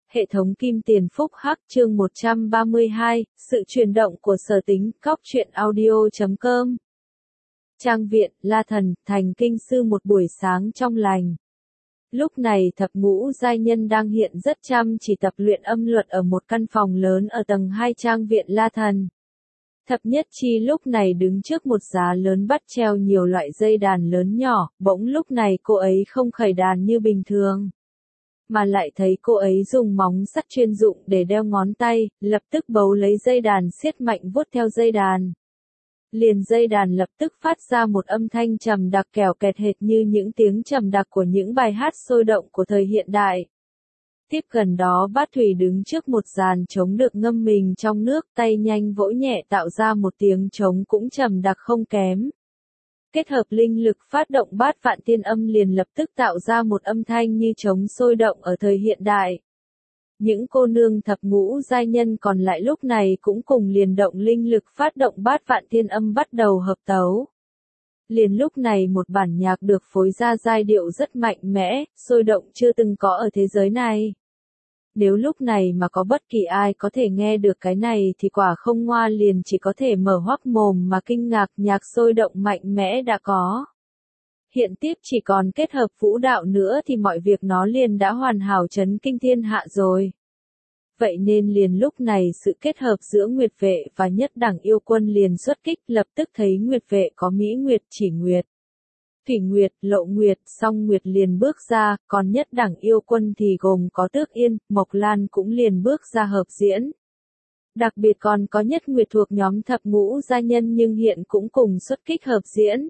Hệ thống Kim Tiền Phúc Hắc chương 132, sự chuyển động của sở tính, cóc truyện audio.com. Trang viện, La Thần, thành kinh sư một buổi sáng trong lành. Lúc này thập ngũ giai nhân đang hiện rất chăm chỉ tập luyện âm luật ở một căn phòng lớn ở tầng 2 trang viện La Thần. Thập nhất chi lúc này đứng trước một giá lớn bắt treo nhiều loại dây đàn lớn nhỏ, bỗng lúc này cô ấy không khởi đàn như bình thường, mà lại thấy cô ấy dùng móng sắt chuyên dụng để đeo ngón tay, lập tức bấu lấy dây đàn siết mạnh vuốt theo dây đàn. Liền dây đàn lập tức phát ra một âm thanh trầm đặc kẻo kẹt hệt như những tiếng trầm đặc của những bài hát sôi động của thời hiện đại. Tiếp gần đó Bát Thủy đứng trước một dàn trống được ngâm mình trong nước, tay nhanh vỗ nhẹ tạo ra một tiếng trống cũng trầm đặc không kém. Kết hợp linh lực phát động bát vạn tiên âm liền lập tức tạo ra một âm thanh như trống sôi động ở thời hiện đại. Những cô nương thập ngũ giai nhân còn lại lúc này cũng cùng liền động linh lực phát động bát vạn tiên âm bắt đầu hợp tấu. Liền lúc này một bản nhạc được phối ra giai điệu rất mạnh mẽ, sôi động chưa từng có ở thế giới này. Nếu lúc này mà có bất kỳ ai có thể nghe được cái này thì quả không ngoa liền chỉ có thể mở hoắc mồm mà kinh ngạc, nhạc sôi động mạnh mẽ đã có. Hiện tiếp chỉ còn kết hợp vũ đạo nữa thì mọi việc nó liền đã hoàn hảo chấn kinh thiên hạ rồi. Vậy nên liền lúc này sự kết hợp giữa Nguyệt Vệ và Nhất Đẳng Yêu Quân liền xuất kích, lập tức thấy Nguyệt Vệ có Mỹ Nguyệt, Chỉ Nguyệt, Thủy Nguyệt, Lộ Nguyệt, Song Nguyệt liền bước ra, còn Nhất Đẳng Yêu Quân thì gồm có Tước Yên, Mộc Lan cũng liền bước ra hợp diễn. Đặc biệt còn có Nhất Nguyệt thuộc nhóm thập ngũ gia nhân nhưng hiện cũng cùng xuất kích hợp diễn.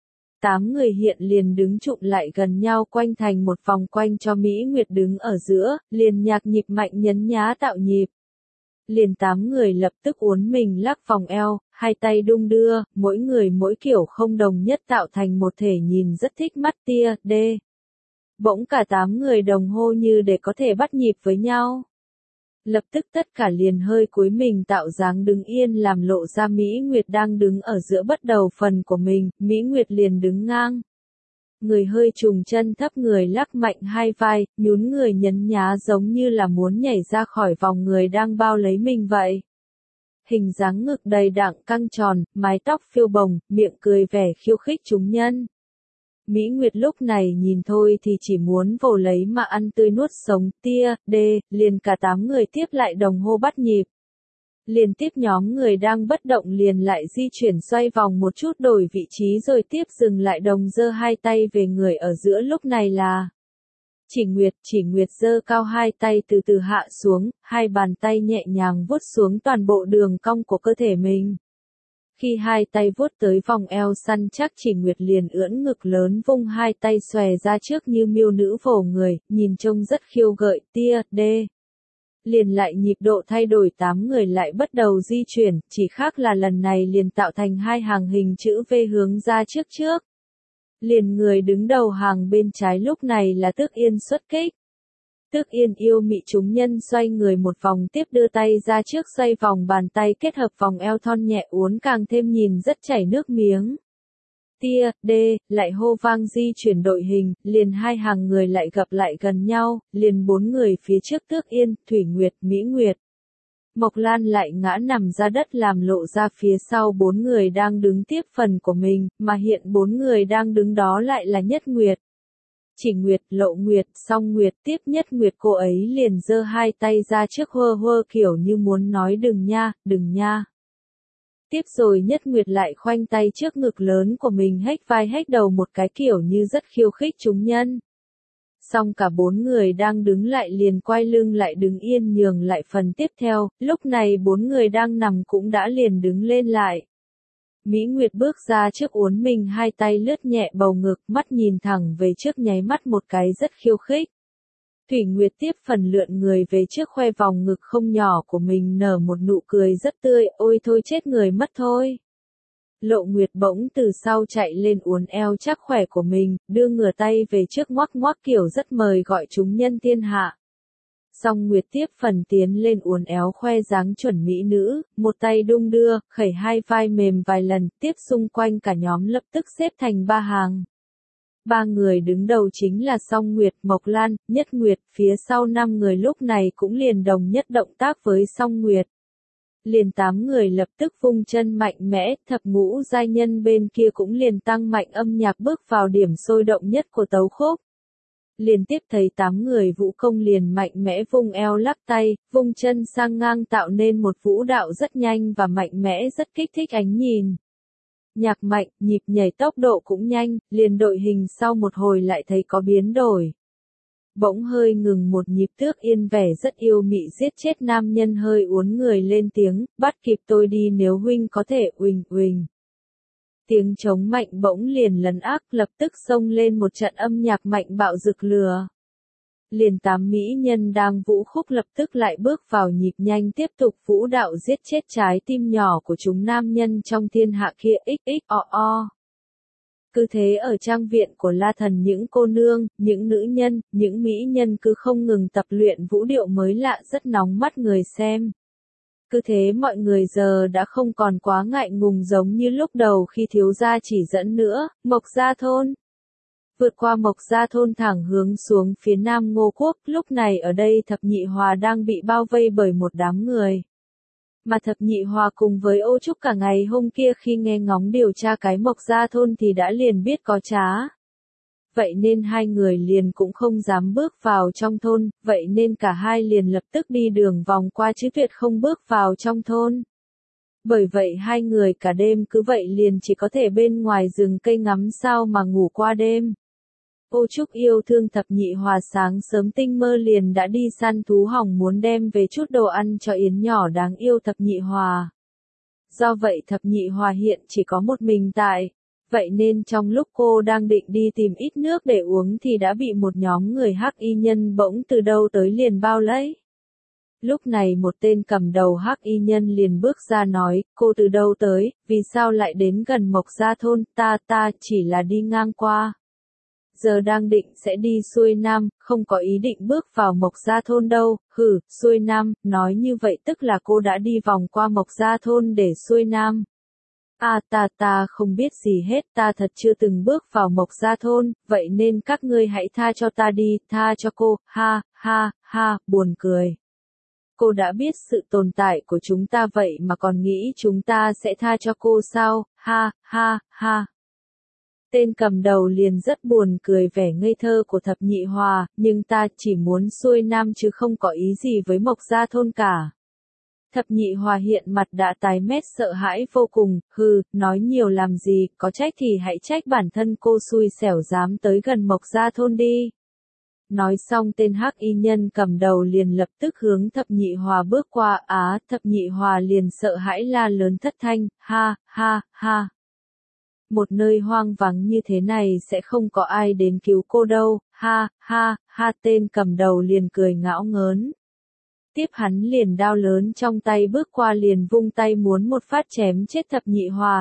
8 người hiện liền đứng trụm lại gần nhau quanh thành một vòng quanh cho Mỹ Nguyệt đứng ở giữa, liền nhạc nhịp mạnh nhấn nhá tạo nhịp. Liền 8 người lập tức uốn mình lắc vòng eo, hai tay đung đưa, mỗi người mỗi kiểu không đồng nhất tạo thành một thể nhìn rất thích mắt tia, đê. Bỗng cả 8 người đồng hô như để có thể bắt nhịp với nhau. Lập tức tất cả liền hơi cúi mình tạo dáng đứng yên làm lộ ra Mỹ Nguyệt đang đứng ở giữa bất đầu phần của mình, Mỹ Nguyệt liền đứng ngang. Người hơi trùng chân thấp người lắc mạnh hai vai, nhún người nhấn nhá giống như là muốn nhảy ra khỏi vòng người đang bao lấy mình vậy. Hình dáng ngực đầy đặn căng tròn, mái tóc phiêu bồng, miệng cười vẻ khiêu khích chúng nhân. Mỹ Nguyệt lúc này nhìn thôi thì chỉ muốn vồ lấy mà ăn tươi nuốt sống, tia, đê, liền cả 8 người tiếp lại đồng hô bắt nhịp. Liền tiếp nhóm người đang bất động liền lại di chuyển xoay vòng một chút đổi vị trí rồi tiếp dừng lại đồng giơ hai tay về người ở giữa lúc này là Chỉ Nguyệt giơ cao hai tay từ từ hạ xuống, hai bàn tay nhẹ nhàng vuốt xuống toàn bộ đường cong của cơ thể mình. Khi hai tay vuốt tới vòng eo săn chắc Chỉ Nguyệt liền ưỡn ngực lớn vung hai tay xòe ra trước như miêu nữ vồ người, nhìn trông rất khiêu gợi, tia, đê. Liền lại nhịp độ thay đổi 8 người lại bắt đầu di chuyển, chỉ khác là lần này liền tạo thành hai hàng hình chữ V hướng ra trước. Liền người đứng đầu hàng bên trái lúc này là Tước Yên xuất kích. Tước Yên yêu mị chúng nhân xoay người một vòng tiếp đưa tay ra trước xoay vòng bàn tay kết hợp vòng eo thon nhẹ uốn càng thêm nhìn rất chảy nước miếng. Tia, đê, lại hô vang di chuyển đội hình, liền hai hàng người lại gặp lại gần nhau, liền 4 người phía trước Tước Yên, Thủy Nguyệt, Mỹ Nguyệt. Mộc Lan lại ngã nằm ra đất làm lộ ra phía sau 4 người đang đứng tiếp phần của mình, mà hiện 4 người đang đứng đó lại là Nhất Nguyệt, Chỉ Nguyệt, Lộ Nguyệt, Song Nguyệt tiếp Nhất Nguyệt cô ấy liền giơ hai tay ra trước hơ kiểu như muốn nói đừng nha. Tiếp rồi Nhất Nguyệt lại khoanh tay trước ngực lớn của mình hếch vai hếch đầu một cái kiểu như rất khiêu khích chúng nhân. Xong cả 4 người đang đứng lại liền quay lưng lại đứng yên nhường lại phần tiếp theo, lúc này 4 người đang nằm cũng đã liền đứng lên lại. Mỹ Nguyệt bước ra trước uốn mình hai tay lướt nhẹ bầu ngực, mắt nhìn thẳng về trước nháy mắt một cái rất khiêu khích. Thủy Nguyệt tiếp phần lượn người về trước khoe vòng ngực không nhỏ của mình nở một nụ cười rất tươi, ôi thôi chết người mất thôi. Lộ Nguyệt bỗng từ sau chạy lên uốn eo chắc khỏe của mình, đưa ngửa tay về trước ngoắc ngoắc kiểu rất mời gọi chúng nhân thiên hạ. Song Nguyệt tiếp phần tiến lên uốn éo khoe dáng chuẩn mỹ nữ, một tay đung đưa, khẩy hai vai mềm vài lần, tiếp xung quanh cả nhóm lập tức xếp thành 3 hàng. Ba người đứng đầu chính là Song Nguyệt, Mộc Lan, Nhất Nguyệt, phía sau 5 người lúc này cũng liền đồng nhất động tác với Song Nguyệt. Liền 8 người lập tức vung chân mạnh mẽ, thập ngũ giai nhân bên kia cũng liền tăng mạnh âm nhạc bước vào điểm sôi động nhất của tấu khúc. Liên tiếp thấy 8 người vũ công liền mạnh mẽ vung eo lắc tay, vung chân sang ngang tạo nên một vũ đạo rất nhanh và mạnh mẽ rất kích thích ánh nhìn. Nhạc mạnh, nhịp nhảy tốc độ cũng nhanh, liền đội hình sau một hồi lại thấy có biến đổi. Bỗng hơi ngừng một nhịp tước yên vẻ rất yêu mị giết chết nam nhân hơi uốn người lên tiếng, bắt kịp tôi đi nếu huynh có thể uỳnh uỳnh. Tiếng trống mạnh bỗng liền lấn ác lập tức xông lên một trận âm nhạc mạnh bạo rực lửa. Liền 8 mỹ nhân đang vũ khúc lập tức lại bước vào nhịp nhanh tiếp tục vũ đạo giết chết trái tim nhỏ của chúng nam nhân trong thiên hạ kia xxo. Cứ thế ở trang viện của La Thần những cô nương, những nữ nhân, những mỹ nhân cứ không ngừng tập luyện vũ điệu mới lạ rất nóng mắt người xem. Cứ thế mọi người giờ đã không còn quá ngại ngùng giống như lúc đầu khi thiếu gia chỉ dẫn nữa, Mộc Gia Thôn. Vượt qua Mộc Gia Thôn thẳng hướng xuống phía nam Ngô Quốc, lúc này ở đây Thập Nhị Hòa đang bị bao vây bởi một đám người. Mà Thập Nhị Hòa cùng với Ô Trúc cả ngày hôm kia khi nghe ngóng điều tra cái Mộc Gia Thôn thì đã liền biết có trá. Vậy nên hai người liền cũng không dám bước vào trong thôn, vậy nên cả hai liền lập tức đi đường vòng qua chứ tuyệt không bước vào trong thôn. Bởi vậy hai người cả đêm cứ vậy liền chỉ có thể bên ngoài rừng cây ngắm sao mà ngủ qua đêm. Ô Trúc yêu thương Thập Nhị Hòa sáng sớm tinh mơ liền đã đi săn thú hỏng muốn đem về chút đồ ăn cho yến nhỏ đáng yêu Thập Nhị Hòa. Do vậy Thập Nhị Hòa hiện chỉ có một mình tại. Vậy nên trong lúc cô đang định đi tìm ít nước để uống thì đã bị một nhóm người hắc y nhân bỗng từ đâu tới liền bao lấy. Lúc này một tên cầm đầu hắc y nhân liền bước ra nói, cô từ đâu tới, vì sao lại đến gần Mộc Gia Thôn, ta chỉ là đi ngang qua. Giờ đang định sẽ đi xuôi nam, không có ý định bước vào Mộc Gia Thôn đâu, xuôi nam, nói như vậy tức là cô đã đi vòng qua Mộc Gia Thôn để xuôi nam. Ta không biết gì hết, ta thật chưa từng bước vào Mộc Gia Thôn, vậy nên các ngươi hãy tha cho ta đi, tha cho cô, ha, buồn cười. Cô đã biết sự tồn tại của chúng ta vậy mà còn nghĩ chúng ta sẽ tha cho cô sao, ha. Tên cầm đầu liền rất buồn cười vẻ ngây thơ của Thập Nhị Hòa, nhưng ta chỉ muốn xuôi nam chứ không có ý gì với Mộc Gia Thôn cả. Thập Nhị Hòa hiện mặt đã tái mét sợ hãi vô cùng, nói nhiều làm gì, có trách thì hãy trách bản thân cô xui xẻo dám tới gần Mộc Gia Thôn đi. Nói xong tên hắc y nhân cầm đầu liền lập tức hướng Thập Nhị Hòa bước qua, Thập Nhị Hòa liền sợ hãi la lớn thất thanh, ha. Một nơi hoang vắng như thế này sẽ không có ai đến cứu cô đâu, ha, tên cầm đầu liền cười ngạo ngớn. Tiếp hắn liền đao lớn trong tay bước qua liền vung tay muốn một phát chém chết Thập Nhị Hòa,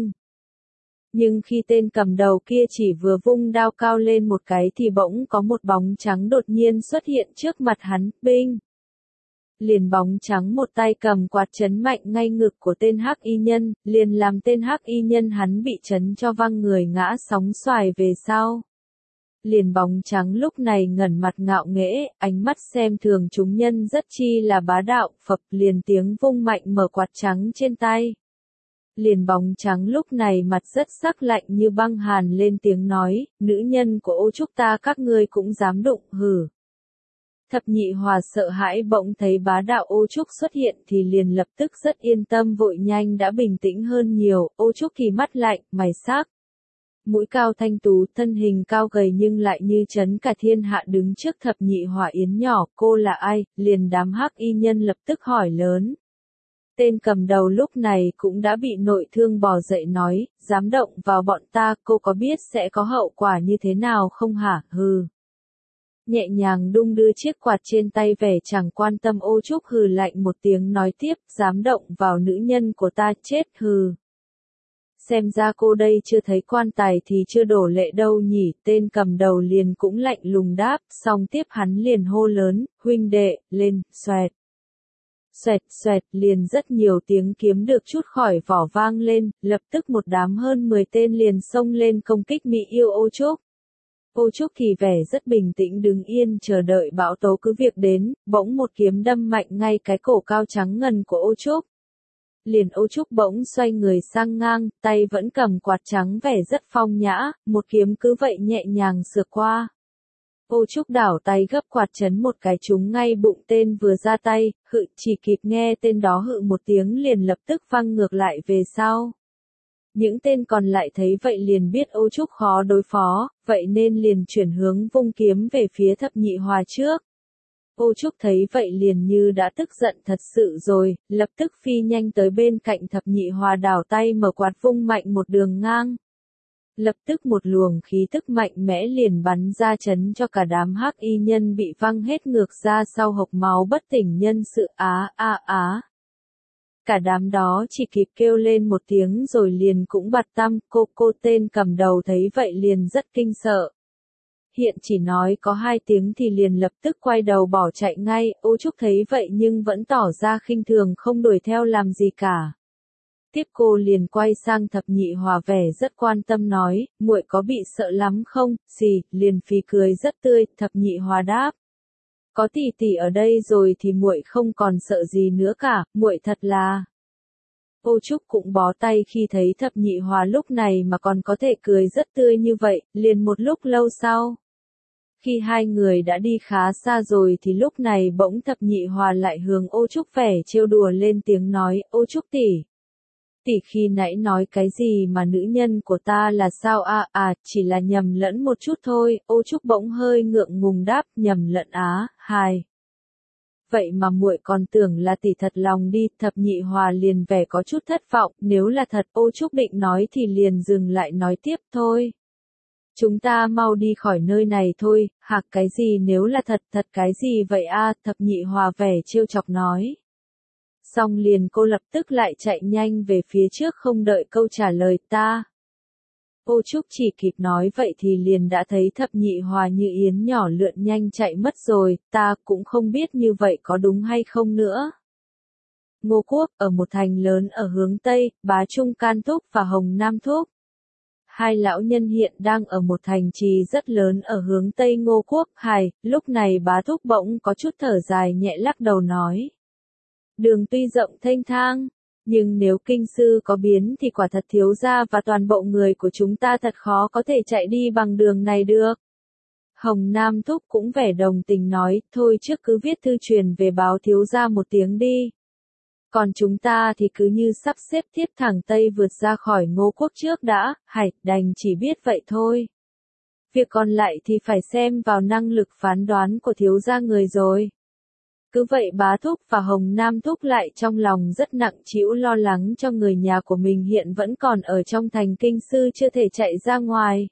nhưng khi tên cầm đầu kia chỉ vừa vung đao cao lên một cái thì bỗng có một bóng trắng đột nhiên xuất hiện trước mặt hắn, binh. Liền bóng trắng một tay cầm quạt chấn mạnh ngay ngực của tên hắc y nhân, liền làm tên hắc y nhân hắn bị chấn cho văng người ngã sóng xoài về sau. Liền bóng trắng lúc này ngẩn mặt ngạo nghễ, ánh mắt xem thường chúng nhân rất chi là bá đạo, phập liền tiếng vung mạnh mở quạt trắng trên tay. Liền bóng trắng lúc này mặt rất sắc lạnh như băng hàn lên tiếng nói, nữ nhân của Ô Trúc ta các ngươi cũng dám đụng, Thập Nhị Hòa sợ hãi bỗng thấy bá đạo Ô Trúc xuất hiện thì liền lập tức rất yên tâm vội nhanh đã bình tĩnh hơn nhiều, Ô Trúc thì mắt lạnh, mày sắc. Mũi cao thanh tú, thân hình cao gầy nhưng lại như chấn cả thiên hạ đứng trước Thập Nhị Hòa yến nhỏ, cô là ai, liền đám hắc y nhân lập tức hỏi lớn. Tên cầm đầu lúc này cũng đã bị nội thương bò dậy nói, dám động vào bọn ta, cô có biết sẽ có hậu quả như thế nào không hả, Nhẹ nhàng đung đưa chiếc quạt trên tay vẻ chẳng quan tâm Ô Trúc lạnh một tiếng nói tiếp, dám động vào nữ nhân của ta chết Xem ra cô đây chưa thấy quan tài thì chưa đổ lệ đâu nhỉ, tên cầm đầu liền cũng lạnh lùng đáp, xong tiếp hắn liền hô lớn, huynh đệ, lên, xoẹt. Xoẹt, liền rất nhiều tiếng kiếm được chút khỏi vỏ vang lên, lập tức một đám hơn 10 tên liền xông lên công kích Mỹ yêu Ô Trúc. Ô Trúc thì vẻ rất bình tĩnh đứng yên chờ đợi bão tố cứ việc đến, bỗng một kiếm đâm mạnh ngay cái cổ cao trắng ngần của Ô Trúc. Liền Ô Trúc bỗng xoay người sang ngang, tay vẫn cầm quạt trắng vẻ rất phong nhã, một kiếm cứ vậy nhẹ nhàng sượt qua. Ô Trúc đảo tay gấp quạt chấn một cái trúng ngay bụng tên vừa ra tay, hự chỉ kịp nghe tên đó hự một tiếng liền lập tức văng ngược lại về sau. Những tên còn lại thấy vậy liền biết Ô Trúc khó đối phó, vậy nên liền chuyển hướng vung kiếm về phía Thập Nhị Hòa trước. Ô Trúc thấy vậy liền như đã tức giận thật sự rồi, lập tức phi nhanh tới bên cạnh Thập Nhị Hòa đảo tay mở quạt vung mạnh một đường ngang. Lập tức một luồng khí tức mạnh mẽ liền bắn ra chấn cho cả đám hắc y nhân bị văng hết ngược ra sau hộc máu bất tỉnh nhân sự á. Cả đám đó chỉ kịp kêu lên một tiếng rồi liền cũng bặt tăm, cô tên cầm đầu thấy vậy liền rất kinh sợ. Hiện chỉ nói có 2 tiếng thì liền lập tức quay đầu bỏ chạy ngay, Ô Trúc thấy vậy nhưng vẫn tỏ ra khinh thường không đuổi theo làm gì cả. Tiếp cô liền quay sang Thập Nhị Hòa vẻ rất quan tâm nói, muội có bị sợ lắm không, liền phì cười rất tươi, Thập Nhị Hòa đáp. Có tỷ tỷ ở đây rồi thì muội không còn sợ gì nữa cả, muội thật là. Ô Trúc cũng bó tay khi thấy Thập Nhị Hòa lúc này mà còn có thể cười rất tươi như vậy, liền một lúc lâu sau. Khi 2 người đã đi khá xa rồi thì lúc này bỗng Thập Nhị Hòa lại hướng Ô Trúc vẻ trêu đùa lên tiếng nói, Ô Trúc tỷ. Tỷ khi nãy nói cái gì mà nữ nhân của ta là sao chỉ là nhầm lẫn một chút thôi, Ô Trúc bỗng hơi ngượng ngùng đáp, nhầm lẫn hài. Vậy mà muội còn tưởng là tỷ thật lòng đi, Thập Nhị Hòa liền vẻ có chút thất vọng, nếu là thật, Ô Trúc định nói thì liền dừng lại nói tiếp thôi. Chúng ta mau đi khỏi nơi này thôi, hạc cái gì nếu là thật cái gì vậy Thập Nhị Hòa vẻ trêu chọc nói. Xong liền cô lập tức lại chạy nhanh về phía trước không đợi câu trả lời ta. Ô Trúc chỉ kịp nói vậy thì liền đã thấy Thập Nhị Hòa như yến nhỏ lượn nhanh chạy mất rồi, ta cũng không biết như vậy có đúng hay không nữa. Ngô Quốc, ở một thành lớn ở hướng Tây, Bá Trung Can Thúc và Hồng Nam Thúc. 2 lão nhân hiện đang ở một thành trì rất lớn ở hướng Tây Ngô Quốc, lúc này Bá Thúc bỗng có chút thở dài nhẹ lắc đầu nói. Đường tuy rộng thênh thang, nhưng nếu kinh sư có biến thì quả thật thiếu gia và toàn bộ người của chúng ta thật khó có thể chạy đi bằng đường này được. Hồng Nam Thúc cũng vẻ đồng tình nói, thôi trước cứ viết thư truyền về báo thiếu gia một tiếng đi. Còn chúng ta thì cứ như sắp xếp tiếp thẳng Tây vượt ra khỏi Ngô Quốc trước đã, đành chỉ biết vậy thôi. Việc còn lại thì phải xem vào năng lực phán đoán của thiếu gia người rồi. Cứ vậy Bá Thúc và Hồng Nam Thúc lại trong lòng rất nặng trĩu lo lắng cho người nhà của mình hiện vẫn còn ở trong thành kinh sư chưa thể chạy ra ngoài.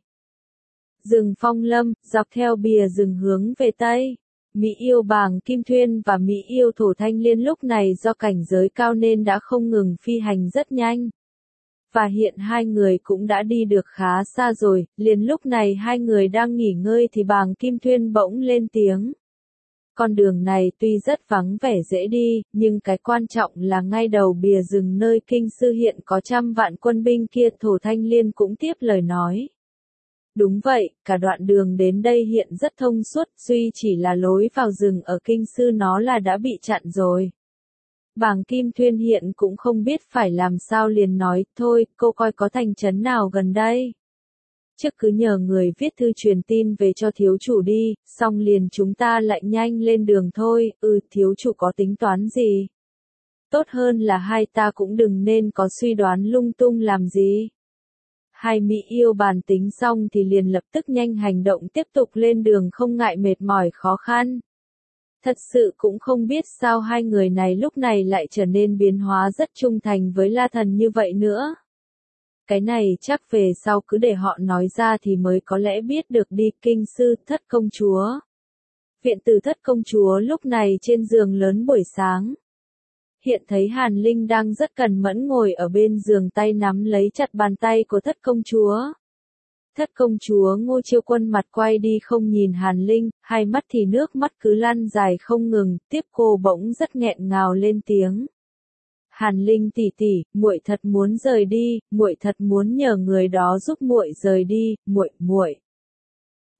Rừng Phong Lâm, dọc theo bìa rừng hướng về Tây. Mỹ Yêu Bàng Kim Thuyên và Mỹ Yêu Thổ Thanh Liên lúc này do cảnh giới cao nên đã không ngừng phi hành rất nhanh. Và hiện 2 người cũng đã đi được khá xa rồi, liền lúc này 2 người đang nghỉ ngơi thì Bàng Kim Thuyên bỗng lên tiếng. Con đường này tuy rất vắng vẻ dễ đi, nhưng cái quan trọng là ngay đầu bìa rừng nơi kinh sư hiện có 100 vạn quân binh kia. Thổ Thanh Liên cũng tiếp lời nói. Đúng vậy, cả đoạn đường đến đây hiện rất thông suốt, duy chỉ là lối vào rừng ở kinh sư nó là đã bị chặn rồi. Bàng Kim Thuyên hiện cũng không biết phải làm sao liền nói, thôi, cô coi có thành trấn nào gần đây. Trước cứ nhờ người viết thư truyền tin về cho thiếu chủ đi, xong liền chúng ta lại nhanh lên đường thôi, thiếu chủ có tính toán gì? Tốt hơn là hai ta cũng đừng nên có suy đoán lung tung làm gì. Hai Mỹ Yêu bàn tính xong thì liền lập tức nhanh hành động tiếp tục lên đường không ngại mệt mỏi khó khăn. Thật sự cũng không biết sao hai người này lúc này lại trở nên biến hóa rất trung thành với La Thần như vậy nữa. Cái này chắc về sau cứ để họ nói ra thì mới có lẽ biết được đi. Kinh sư Thất Công Chúa. Viện tử Thất Công Chúa lúc này trên giường lớn buổi sáng. Hiện thấy Hàn Linh đang rất cẩn mẫn ngồi ở bên giường tay nắm lấy chặt bàn tay của Thất Công Chúa. Thất Công Chúa Ngô Chiêu Quân mặt quay đi không nhìn Hàn Linh, hai mắt thì nước mắt cứ lăn dài không ngừng, tiếp cô bỗng rất nghẹn ngào lên tiếng. Hàn Linh tỷ tỷ, muội thật muốn rời đi, muội thật muốn nhờ người đó giúp muội rời đi, muội.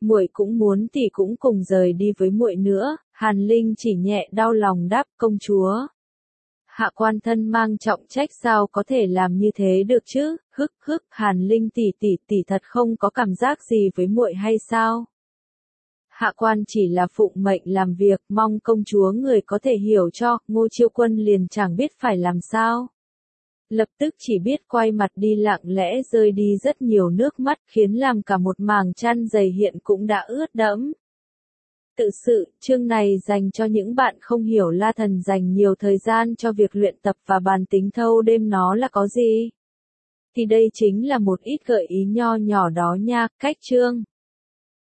muội cũng muốn tỷ cũng cùng rời đi với muội nữa, Hàn Linh chỉ nhẹ đau lòng đáp công chúa. Hạ quan thân mang trọng trách sao có thể làm như thế được chứ, Hàn Linh tỷ thật không có cảm giác gì với muội hay sao? Hạ quan chỉ là phụng mệnh làm việc, mong công chúa người có thể hiểu cho, Ngô Chiêu Quân liền chẳng biết phải làm sao. Lập tức chỉ biết quay mặt đi, lặng lẽ rơi đi rất nhiều nước mắt, khiến làm cả một màng chăn dày hiện cũng đã ướt đẫm. Tự sự, chương này dành cho những bạn không hiểu La Thần dành nhiều thời gian cho việc luyện tập và bàn tính thâu đêm nó là có gì. Thì đây chính là một ít gợi ý nho nhỏ đó nha, cách chương.